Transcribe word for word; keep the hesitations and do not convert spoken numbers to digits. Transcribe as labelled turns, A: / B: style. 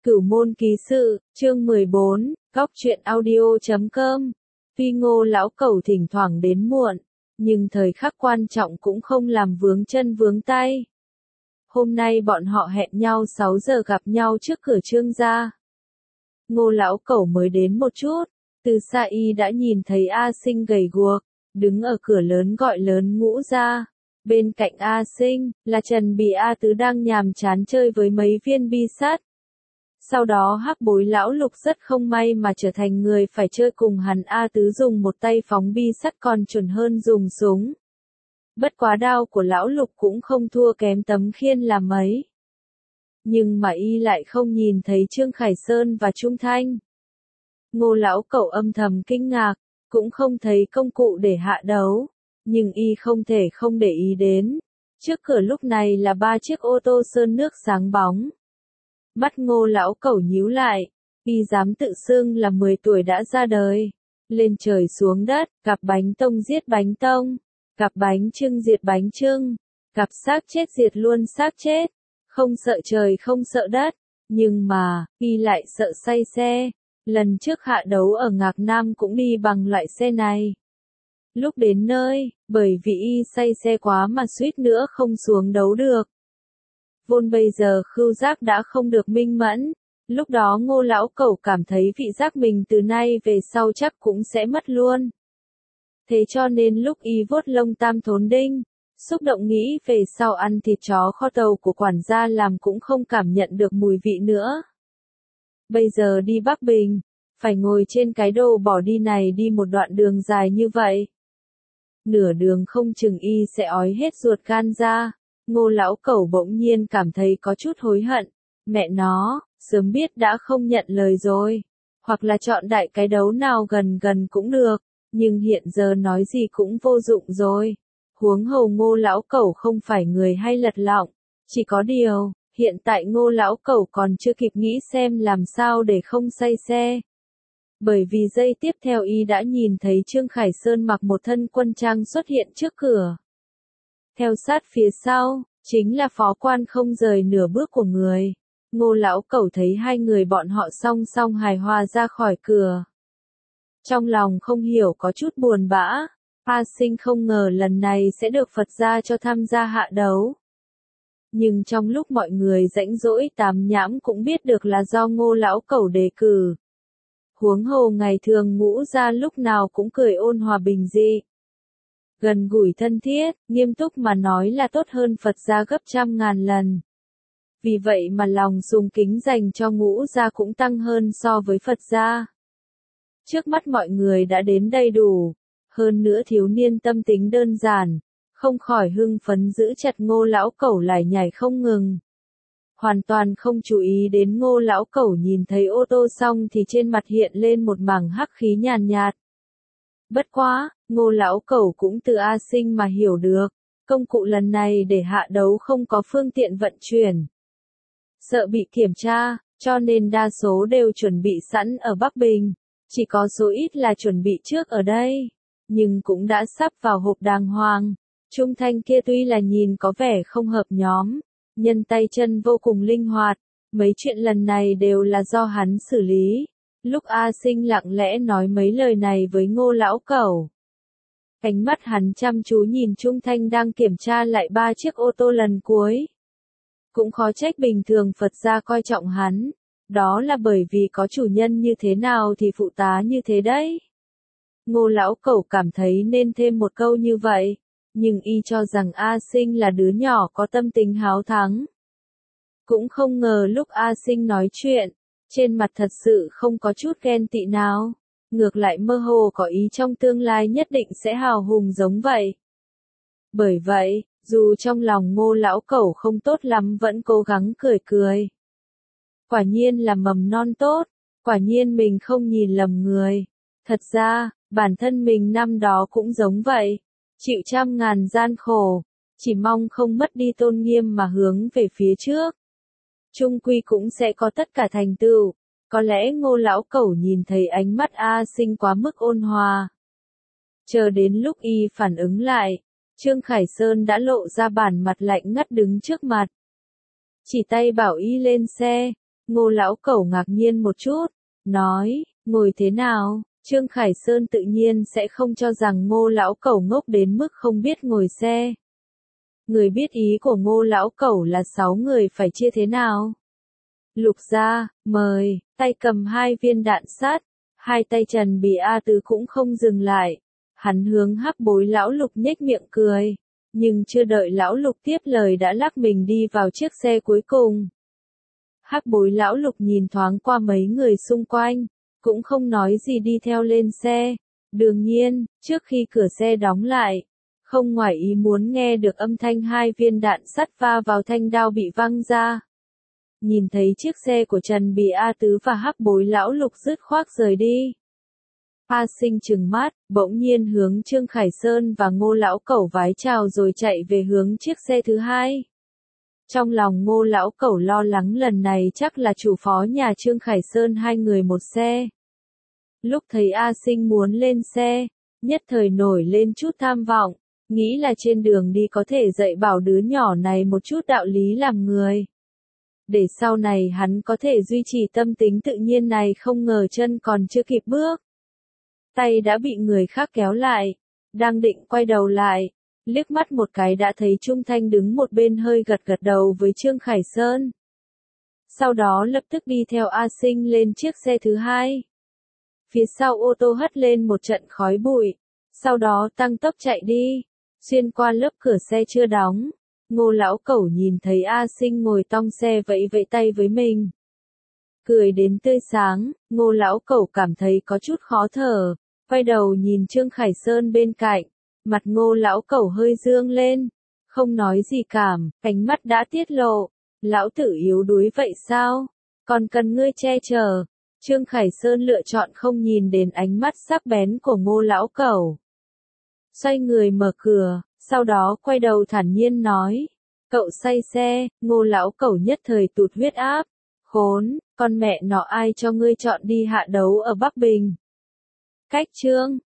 A: Cửu môn ký sự, chương mười bốn, góc truyện audio chấm com. Tuy Ngô lão cẩu thỉnh thoảng đến muộn, nhưng thời khắc quan trọng cũng không làm vướng chân vướng tay. Hôm nay bọn họ hẹn nhau sáu giờ gặp nhau trước cửa Trương gia. Ngô lão cẩu mới đến một chút, từ xa y đã nhìn thấy A Sinh gầy guộc, đứng ở cửa lớn gọi lớn Ngũ gia. Bên cạnh A Sinh, là Trần Bì A Tứ đang nhàm chán chơi với mấy viên bi sắt. Sau đó hắc bối lão Lục rất không may mà trở thành người phải chơi cùng hắn. A Tứ dùng một tay phóng bi sắt còn chuẩn hơn dùng súng. Bất quá đao của lão Lục cũng không thua kém Tấm Khiên là mấy. Nhưng mà y lại không nhìn thấy Trương Khải Sơn và Trung Thanh. Ngô lão cẩu âm thầm kinh ngạc, cũng không thấy công cụ để hạ đấu. Nhưng y không thể không để ý đến. Trước cửa lúc này là ba chiếc ô tô sơn nước sáng bóng. Mắt Ngô lão cẩu nhíu lại, y dám tự xưng là mười tuổi đã ra đời. Lên trời xuống đất, gặp bánh tông giết bánh tông, gặp bánh trưng diệt bánh trưng, gặp xác chết diệt luôn xác chết. Không sợ trời không sợ đất, nhưng mà, y lại sợ say xe. Lần trước hạ đấu ở Ngạc Nam cũng đi bằng loại xe này. Lúc đến nơi, bởi vì y say xe quá mà suýt nữa không xuống đấu được. Vốn bây giờ khứu giác đã không được minh mẫn, lúc đó Ngô lão cẩu cảm thấy vị giác mình từ nay về sau chắc cũng sẽ mất luôn. Thế cho nên lúc y vuốt lông tam thốn đinh, xúc động nghĩ về sau ăn thịt chó kho tàu của quản gia làm cũng không cảm nhận được mùi vị nữa. Bây giờ đi Bắc Bình, phải ngồi trên cái đồ bỏ đi này đi một đoạn đường dài như vậy. Nửa đường không chừng y sẽ ói hết ruột gan ra. Ngô lão cẩu bỗng nhiên cảm thấy có chút hối hận. Mẹ nó, sớm biết đã không nhận lời rồi. Hoặc là chọn đại cái đấu nào gần gần cũng được. Nhưng hiện giờ nói gì cũng vô dụng rồi. Huống hồ Ngô lão cẩu không phải người hay lật lọng. Chỉ có điều, hiện tại Ngô lão cẩu còn chưa kịp nghĩ xem làm sao để không say xe. Bởi vì giây tiếp theo y đã nhìn thấy Trương Khải Sơn mặc một thân quân trang xuất hiện trước cửa. Theo sát phía sau, chính là phó quan không rời nửa bước của người. Ngô lão cẩu thấy hai người bọn họ song song hài hòa ra khỏi cửa. Trong lòng không hiểu có chút buồn bã, A Sinh không ngờ lần này sẽ được Phật gia cho tham gia hạ đấu. Nhưng trong lúc mọi người rãnh rỗi tám nhãm cũng biết được là do Ngô lão cẩu đề cử. Huống hồ ngày thường Ngũ gia lúc nào cũng cười ôn hòa bình dị. Gần gũi thân thiết, nghiêm túc mà nói là tốt hơn Phật gia gấp trăm ngàn lần. Vì vậy mà lòng sùng kính dành cho Ngũ gia cũng tăng hơn so với Phật gia. Trước mắt mọi người đã đến đầy đủ, hơn nữa thiếu niên tâm tính đơn giản, không khỏi hưng phấn giữ chặt Ngô lão cẩu lải nhải không ngừng. Hoàn toàn không chú ý đến Ngô lão cẩu nhìn thấy ô tô xong thì trên mặt hiện lên một mảng hắc khí nhàn nhạt. Bất quá, Ngô lão cẩu cũng từ A Sinh mà hiểu được, công cụ lần này để hạ đấu không có phương tiện vận chuyển. Sợ bị kiểm tra, cho nên đa số đều chuẩn bị sẵn ở Bắc Bình, chỉ có số ít là chuẩn bị trước ở đây, nhưng cũng đã sắp vào hộp đàng hoàng. Trung Thanh kia tuy là nhìn có vẻ không hợp nhóm, nhân tay chân vô cùng linh hoạt, mấy chuyện lần này đều là do hắn xử lý. Lúc A Sinh lặng lẽ nói mấy lời này với Ngô lão cẩu, ánh mắt hắn chăm chú nhìn Trung Thanh đang kiểm tra lại ba chiếc ô tô lần cuối. Cũng khó trách bình thường Phật gia coi trọng hắn, đó là bởi vì có chủ nhân như thế nào thì phụ tá như thế đấy. Ngô lão cẩu cảm thấy nên thêm một câu như vậy, nhưng y cho rằng A Sinh là đứa nhỏ có tâm tính háo thắng. Cũng không ngờ lúc A Sinh nói chuyện, trên mặt thật sự không có chút ghen tị nào, ngược lại mơ hồ có ý trong tương lai nhất định sẽ hào hùng giống vậy. Bởi vậy, dù trong lòng Ngô lão cẩu không tốt lắm vẫn cố gắng cười cười. Quả nhiên là mầm non tốt, quả nhiên mình không nhìn lầm người. Thật ra, bản thân mình năm đó cũng giống vậy, chịu trăm ngàn gian khổ, chỉ mong không mất đi tôn nghiêm mà hướng về phía trước. Chung quy cũng sẽ có tất cả thành tựu. Có lẽ Ngô lão cẩu nhìn thấy ánh mắt A Sinh quá mức ôn hòa. Chờ đến lúc y phản ứng lại, Trương Khải Sơn đã lộ ra bản mặt lạnh ngắt đứng trước mặt. Chỉ tay bảo y lên xe, Ngô lão cẩu ngạc nhiên một chút, nói, ngồi thế nào? Trương Khải Sơn tự nhiên sẽ không cho rằng Ngô lão cẩu ngốc đến mức không biết ngồi xe. Người biết ý của Ngô lão cẩu là sáu người phải chia thế nào? Lục gia, mời, tay cầm hai viên đạn sắt, hai tay Trần Bì A Tứ cũng không dừng lại. Hắn hướng Hắc Bối lão Lục nhếch miệng cười, nhưng chưa đợi lão Lục tiếp lời đã lắc mình đi vào chiếc xe cuối cùng. Hắc Bối lão Lục nhìn thoáng qua mấy người xung quanh, cũng không nói gì đi theo lên xe. Đương nhiên, trước khi cửa xe đóng lại, không ngoài ý muốn nghe được âm thanh hai viên đạn sắt va vào thanh đao bị văng ra. Nhìn thấy chiếc xe của Trần Bì A Tứ và Hắc Bối lão Lục dứt khoát rời đi. A Sinh trừng mắt, bỗng nhiên hướng Trương Khải Sơn và Ngô lão cẩu vái chào rồi chạy về hướng chiếc xe thứ hai. Trong lòng Ngô lão cẩu lo lắng lần này chắc là chủ phó nhà Trương Khải Sơn hai người một xe. Lúc thấy A Sinh muốn lên xe, nhất thời nổi lên chút tham vọng, nghĩ là trên đường đi có thể dạy bảo đứa nhỏ này một chút đạo lý làm người. Để sau này hắn có thể duy trì tâm tính tự nhiên này, không ngờ chân còn chưa kịp bước. Tay đã bị người khác kéo lại, đang định quay đầu lại, liếc mắt một cái đã thấy Trung Thanh đứng một bên hơi gật gật đầu với Trương Khải Sơn. Sau đó lập tức đi theo A Sinh lên chiếc xe thứ hai. Phía sau ô tô hất lên một trận khói bụi, sau đó tăng tốc chạy đi, xuyên qua lớp cửa xe chưa đóng. Ngô lão cẩu nhìn thấy A Sinh ngồi tong xe vẫy vẫy tay với mình, cười đến tươi sáng. Ngô lão cẩu cảm thấy có chút khó thở, quay đầu nhìn Trương Khải Sơn bên cạnh, mặt Ngô lão cẩu hơi dương lên, không nói gì cảm, ánh mắt đã tiết lộ, lão tử yếu đuối vậy sao, còn cần ngươi che chở. Trương Khải Sơn lựa chọn không nhìn đến ánh mắt sắc bén của Ngô lão cẩu, xoay người mở cửa, sau đó quay đầu thản nhiên nói, cậu say xe. Ngô lão cẩu nhất thời tụt huyết áp, khốn, con mẹ nó ai cho ngươi chọn đi hạ đấu ở Bắc Bình. Cách Trương